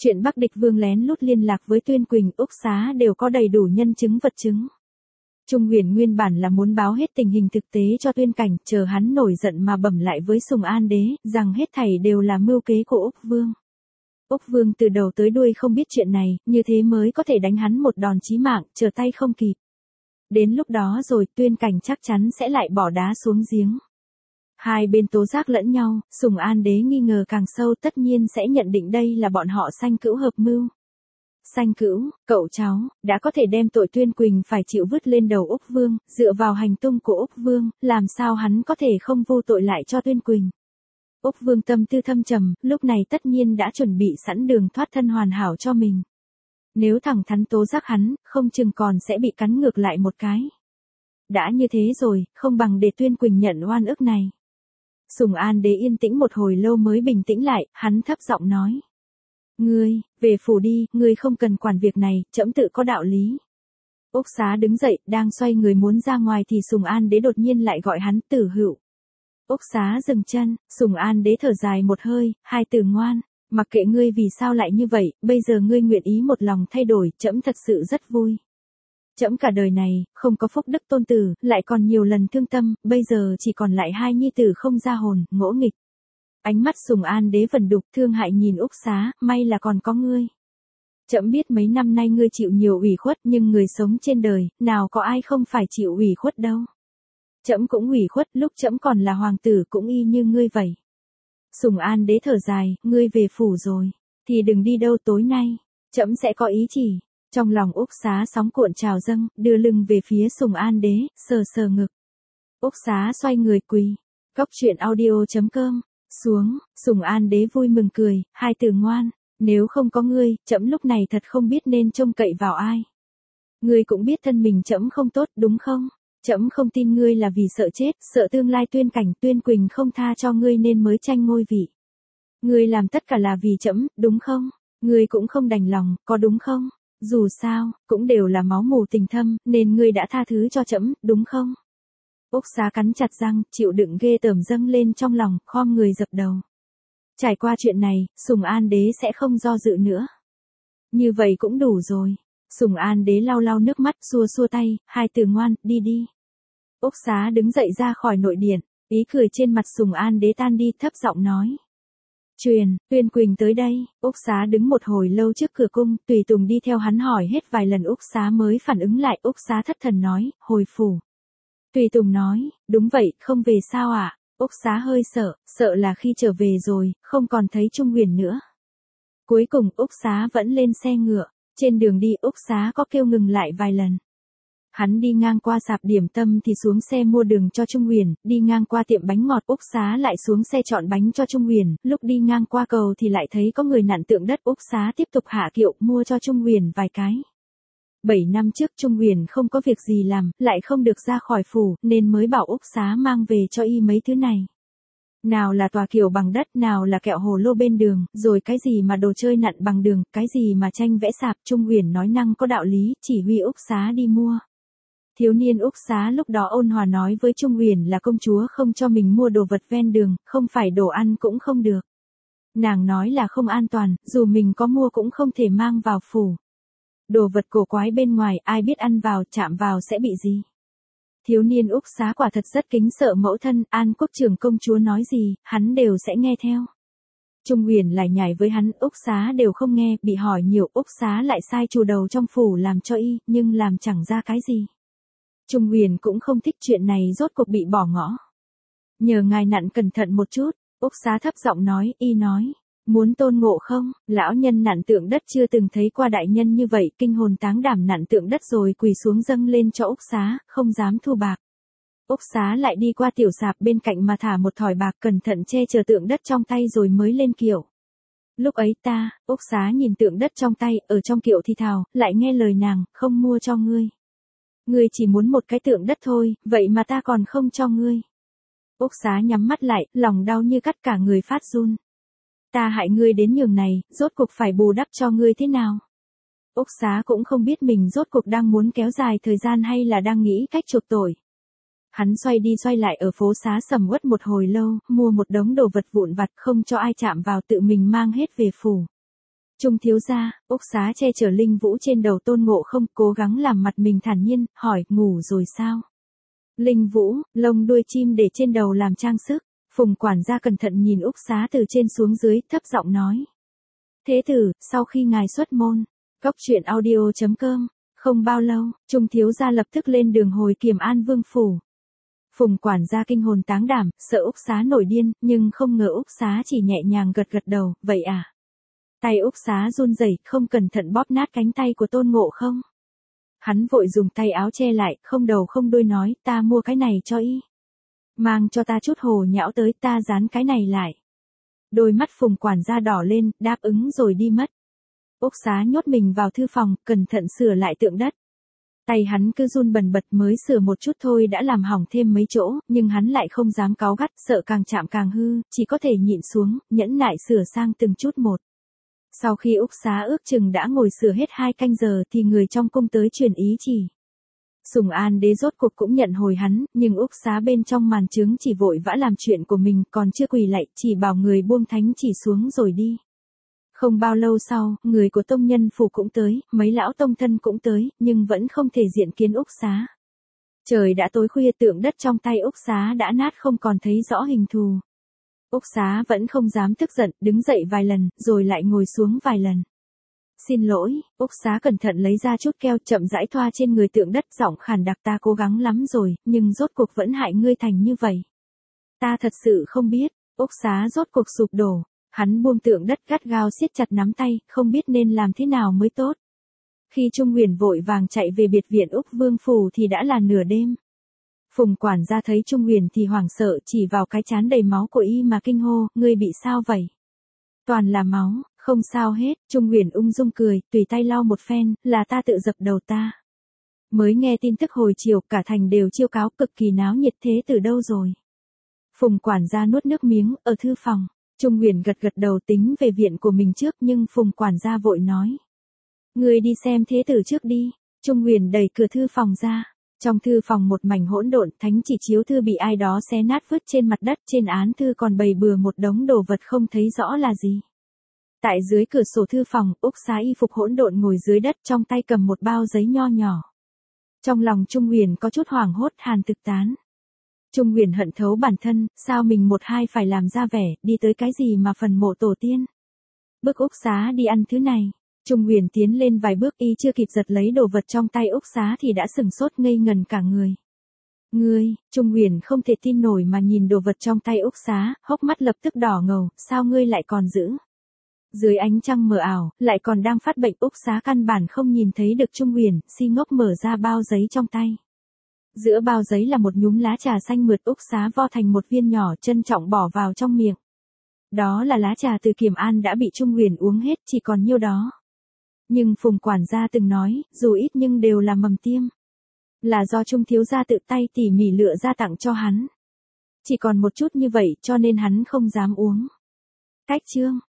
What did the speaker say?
Chuyện Bắc Địch Vương lén lút liên lạc với Tuyên Quỳnh, Úc Xá đều có đầy đủ nhân chứng vật chứng. Trung Huyền nguyên bản là muốn báo hết tình hình thực tế cho Tuyên Cảnh, chờ hắn nổi giận mà bẩm lại với Sùng An Đế, rằng hết thảy đều là mưu kế của Úc Vương. Úc Vương từ đầu tới đuôi không biết chuyện này, như thế mới có thể đánh hắn một đòn chí mạng, trở tay không kịp. Đến lúc đó rồi, Tuyên Cảnh chắc chắn sẽ lại bỏ đá xuống giếng. Hai bên tố giác lẫn nhau, Sùng An Đế nghi ngờ càng sâu, tất nhiên sẽ nhận định đây là bọn họ Sanh Cữu hợp mưu. Sanh Cữu, cậu cháu, đã có thể đem tội Tuyên Quỳnh phải chịu vứt lên đầu Úc Vương, dựa vào hành tung của Úc Vương, làm sao hắn có thể không vô tội lại cho Tuyên Quỳnh. Úc Vương tâm tư thâm trầm, lúc này tất nhiên đã chuẩn bị sẵn đường thoát thân hoàn hảo cho mình. Nếu thẳng thắn tố giác hắn, không chừng còn sẽ bị cắn ngược lại một cái. Đã như thế rồi, không bằng để Tuyên Quỳnh nhận oan ức này. Sùng An Đế yên tĩnh một hồi lâu mới bình tĩnh lại, hắn thấp giọng nói. Ngươi, về phủ đi, ngươi không cần quản việc này, trẫm tự có đạo lý. Úc Xá đứng dậy, đang xoay người muốn ra ngoài thì Sùng An Đế đột nhiên lại gọi hắn Tử Hữu. Úc Xá dừng chân, Sùng An Đế thở dài một hơi, hai từ ngoan, mặc kệ ngươi vì sao lại như vậy, bây giờ ngươi nguyện ý một lòng thay đổi, trẫm thật sự rất vui. Trẫm cả đời này, không có phúc đức tôn tử, lại còn nhiều lần thương tâm, bây giờ chỉ còn lại hai nhi tử không ra hồn, ngỗ nghịch. Ánh mắt Sùng An Đế vẩn đục thương hại nhìn Úc Xá, may là còn có ngươi. Trẫm biết mấy năm nay ngươi chịu nhiều ủy khuất nhưng người sống trên đời, nào có ai không phải chịu ủy khuất đâu. Trẫm cũng ủy khuất, lúc trẫm còn là hoàng tử cũng y như ngươi vậy. Sùng An Đế thở dài, ngươi về phủ rồi, thì đừng đi đâu tối nay, trẫm sẽ có ý chỉ. Trong lòng Úc Xá sóng cuộn trào dâng, đưa lưng về phía Sùng An Đế, sờ sờ ngực. Úc Xá xoay người quỳ. Cóc truyện audio.com. Xuống, Sùng An Đế vui mừng cười, hai từ ngoan, nếu không có ngươi, trẫm lúc này thật không biết nên trông cậy vào ai. Ngươi cũng biết thân mình trẫm không tốt, đúng không? Trẫm không tin ngươi là vì sợ chết, sợ tương lai Tuyên Cảnh, Tuyên Quỳnh không tha cho ngươi nên mới tranh ngôi vị. Ngươi làm tất cả là vì trẫm, đúng không? Ngươi cũng không đành lòng, có đúng không? Dù sao, cũng đều là máu mù tình thâm, nên ngươi đã tha thứ cho trẫm, đúng không? Úc Xá cắn chặt răng, chịu đựng ghê tởm dâng lên trong lòng, khom người dập đầu. Trải qua chuyện này, Sùng An Đế sẽ không do dự nữa. Như vậy cũng đủ rồi. Sùng An Đế lau lau nước mắt, xua xua tay, hai từ ngoan, đi đi. Úc Xá đứng dậy ra khỏi nội điện, ý cười trên mặt Sùng An Đế tan đi, thấp giọng nói. Tuyên Quỳnh tới đây. Úc Xá đứng một hồi lâu trước cửa cung, tùy tùng đi theo hắn hỏi hết vài lần Úc Xá mới phản ứng lại. Úc Xá thất thần nói, hồi phủ. Tùy tùng nói, đúng vậy, không về sao ạ? Úc Xá hơi sợ là khi trở về rồi, không còn thấy Trung Huyền nữa. Cuối cùng Úc Xá vẫn lên xe ngựa, trên đường đi Úc Xá có kêu ngừng lại vài lần. Hắn đi ngang qua sạp điểm tâm thì xuống xe mua đường cho Trung Huyền, đi ngang qua tiệm bánh ngọt Úc Xá lại xuống xe chọn bánh cho Trung Huyền, lúc đi ngang qua cầu thì lại thấy có người nặn tượng đất Úc Xá tiếp tục hạ kiệu mua cho Trung Huyền vài cái. 7 năm trước Trung Huyền không có việc gì làm, lại không được ra khỏi phủ, nên mới bảo Úc Xá mang về cho y mấy thứ này. Nào là tòa kiệu bằng đất, nào là kẹo hồ lô bên đường, rồi cái gì mà đồ chơi nặn bằng đường, cái gì mà tranh vẽ sạp. Trung Huyền nói năng có đạo lý, chỉ huy Úc Xá đi mua. Thiếu niên Úc Xá lúc đó ôn hòa nói với Trung Huyền là công chúa không cho mình mua đồ vật ven đường, không phải đồ ăn cũng không được. Nàng nói là không an toàn, dù mình có mua cũng không thể mang vào phủ. Đồ vật cổ quái bên ngoài, ai biết ăn vào, chạm vào sẽ bị gì. Thiếu niên Úc Xá quả thật rất kính sợ mẫu thân, An Quốc trưởng công chúa nói gì, hắn đều sẽ nghe theo. Trung Huyền lại nhảy với hắn, Úc Xá đều không nghe, bị hỏi nhiều, Úc Xá lại sai chủ đầu trong phủ làm cho y, nhưng làm chẳng ra cái gì. Trung Huyền cũng không thích chuyện này, rốt cuộc bị bỏ ngỏ. Nhờ ngài nặn cẩn thận một chút, Úc Xá thấp giọng nói, y nói. Muốn tôn ngộ không, lão nhân nặn tượng đất chưa từng thấy qua đại nhân như vậy, kinh hồn táng đảm nặn tượng đất rồi quỳ xuống dâng lên cho Úc Xá, không dám thu bạc. Úc Xá lại đi qua tiểu sạp bên cạnh mà thả một thỏi bạc cẩn thận che chở tượng đất trong tay rồi mới lên kiệu. Lúc ấy Úc Xá nhìn tượng đất trong tay, ở trong kiệu thì thào, lại nghe lời nàng, không mua cho ngươi. Ngươi chỉ muốn một cái tượng đất thôi, vậy mà ta còn không cho ngươi. Úc Xá nhắm mắt lại, lòng đau như cắt cả người phát run. Ta hại ngươi đến nhường này, rốt cuộc phải bù đắp cho ngươi thế nào? Úc Xá cũng không biết mình rốt cuộc đang muốn kéo dài thời gian hay là đang nghĩ cách chuộc tội. Hắn xoay đi xoay lại ở phố xá sầm uất một hồi lâu, mua một đống đồ vật vụn vặt không cho ai chạm vào, tự mình mang hết về phủ. Trung thiếu gia, Úc Xá che chở Linh Vũ trên đầu Tôn Ngộ Không, cố gắng làm mặt mình thản nhiên, hỏi, ngủ rồi sao? Linh Vũ, lông đuôi chim để trên đầu làm trang sức. Phùng quản gia cẩn thận nhìn Úc Xá từ trên xuống dưới, thấp giọng nói. Thế tử, sau khi ngài xuất môn, cốc truyện audio.com, không bao lâu, Trung thiếu gia lập tức lên đường hồi Kiềm An Vương phủ. Phùng quản gia kinh hồn táng đảm, sợ Úc Xá nổi điên, nhưng không ngờ Úc Xá chỉ nhẹ nhàng gật gật đầu, vậy à? Tay Úc Xá run rẩy, không cẩn thận bóp nát cánh tay của Tôn Ngộ Không. Hắn vội dùng tay áo che lại, không đầu không đuôi nói, ta mua cái này cho y. Mang cho ta chút hồ nhão tới, ta dán cái này lại. Đôi mắt Phùng quản gia đỏ lên, đáp ứng rồi đi mất. Úc Xá nhốt mình vào thư phòng, cẩn thận sửa lại tượng đất. Tay hắn cứ run bần bật, mới sửa một chút thôi đã làm hỏng thêm mấy chỗ, nhưng hắn lại không dám cáu gắt, sợ càng chạm càng hư, chỉ có thể nhịn xuống, nhẫn nại sửa sang từng chút một. Sau khi Úc Xá ước chừng đã ngồi sửa hết 2 canh giờ thì người trong cung tới truyền ý chỉ. Sùng An đế rốt cuộc cũng nhận hồi hắn, nhưng Úc Xá bên trong màn trướng chỉ vội vã làm chuyện của mình, còn chưa quỳ lạy, chỉ bảo người buông thánh chỉ xuống rồi đi. Không bao lâu sau, người của tông nhân phủ cũng tới, mấy lão tông thân cũng tới, nhưng vẫn không thể diện kiến Úc Xá. Trời đã tối khuya, tượng đất trong tay Úc Xá đã nát không còn thấy rõ hình thù. Úc Xá vẫn không dám tức giận, đứng dậy vài lần, rồi lại ngồi xuống vài lần. Xin lỗi, Úc Xá cẩn thận lấy ra chút keo, chậm rãi thoa trên người tượng đất, giọng khàn đặc, ta cố gắng lắm rồi, nhưng rốt cuộc vẫn hại ngươi thành như vậy. Ta thật sự không biết. Úc Xá rốt cuộc sụp đổ. Hắn buông tượng đất, gắt gao siết chặt nắm tay, không biết nên làm thế nào mới tốt. Khi Trung Huyền vội vàng chạy về biệt viện Úc Vương phủ thì đã là nửa đêm. Phùng quản gia thấy Trung Huyền thì hoảng sợ, chỉ vào cái trán đầy máu của y mà kinh hô, ngươi bị sao vậy? Toàn là máu, không sao hết. Trung Huyền ung dung cười, tùy tay lau một phen, là ta tự dập đầu ta. Mới nghe tin tức hồi chiều, cả thành đều chiêu cáo, cực kỳ náo nhiệt, thế từ đâu rồi? Phùng quản gia nuốt nước miếng, ở thư phòng. Trung Huyền gật gật đầu, tính về viện của mình trước, nhưng Phùng quản gia vội nói. Ngươi đi xem thế tử trước đi. Trung Huyền đẩy cửa thư phòng ra. Trong thư phòng một mảnh hỗn độn, thánh chỉ chiếu thư bị ai đó xé nát vứt trên mặt đất, trên án thư còn bày bừa một đống đồ vật không thấy rõ là gì. Tại dưới cửa sổ thư phòng, Úc Xá y phục hỗn độn ngồi dưới đất, trong tay cầm một bao giấy nho nhỏ. Trong lòng Trung Huyền có chút hoảng hốt, hàn thực tán. Trung Huyền hận thấu bản thân, sao mình một hai phải làm ra vẻ, đi tới cái gì mà phần mộ tổ tiên. Bức Úc Xá đi ăn thứ này. Trung Huyền tiến lên vài bước, y chưa kịp giật lấy đồ vật trong tay Úc Xá thì đã sửng sốt ngây ngần cả người. Ngươi, Trung Huyền không thể tin nổi mà nhìn đồ vật trong tay Úc Xá, hốc mắt lập tức đỏ ngầu, sao ngươi lại còn giữ? Dưới ánh trăng mờ ảo, lại còn đang phát bệnh, Úc Xá căn bản không nhìn thấy được Trung Huyền, si ngốc mở ra bao giấy trong tay. Giữa bao giấy là một nhúm lá trà xanh mượt, Úc Xá vo thành một viên nhỏ, trân trọng bỏ vào trong miệng. Đó là lá trà từ Kiềm An đã bị Trung Huyền uống hết, chỉ còn nhiêu đó. Nhưng Phùng quản gia từng nói, dù ít nhưng đều là mầm tiêm. Là do Trung thiếu gia tự tay tỉ mỉ lựa ra tặng cho hắn. Chỉ còn một chút như vậy cho nên hắn không dám uống. Cách chương.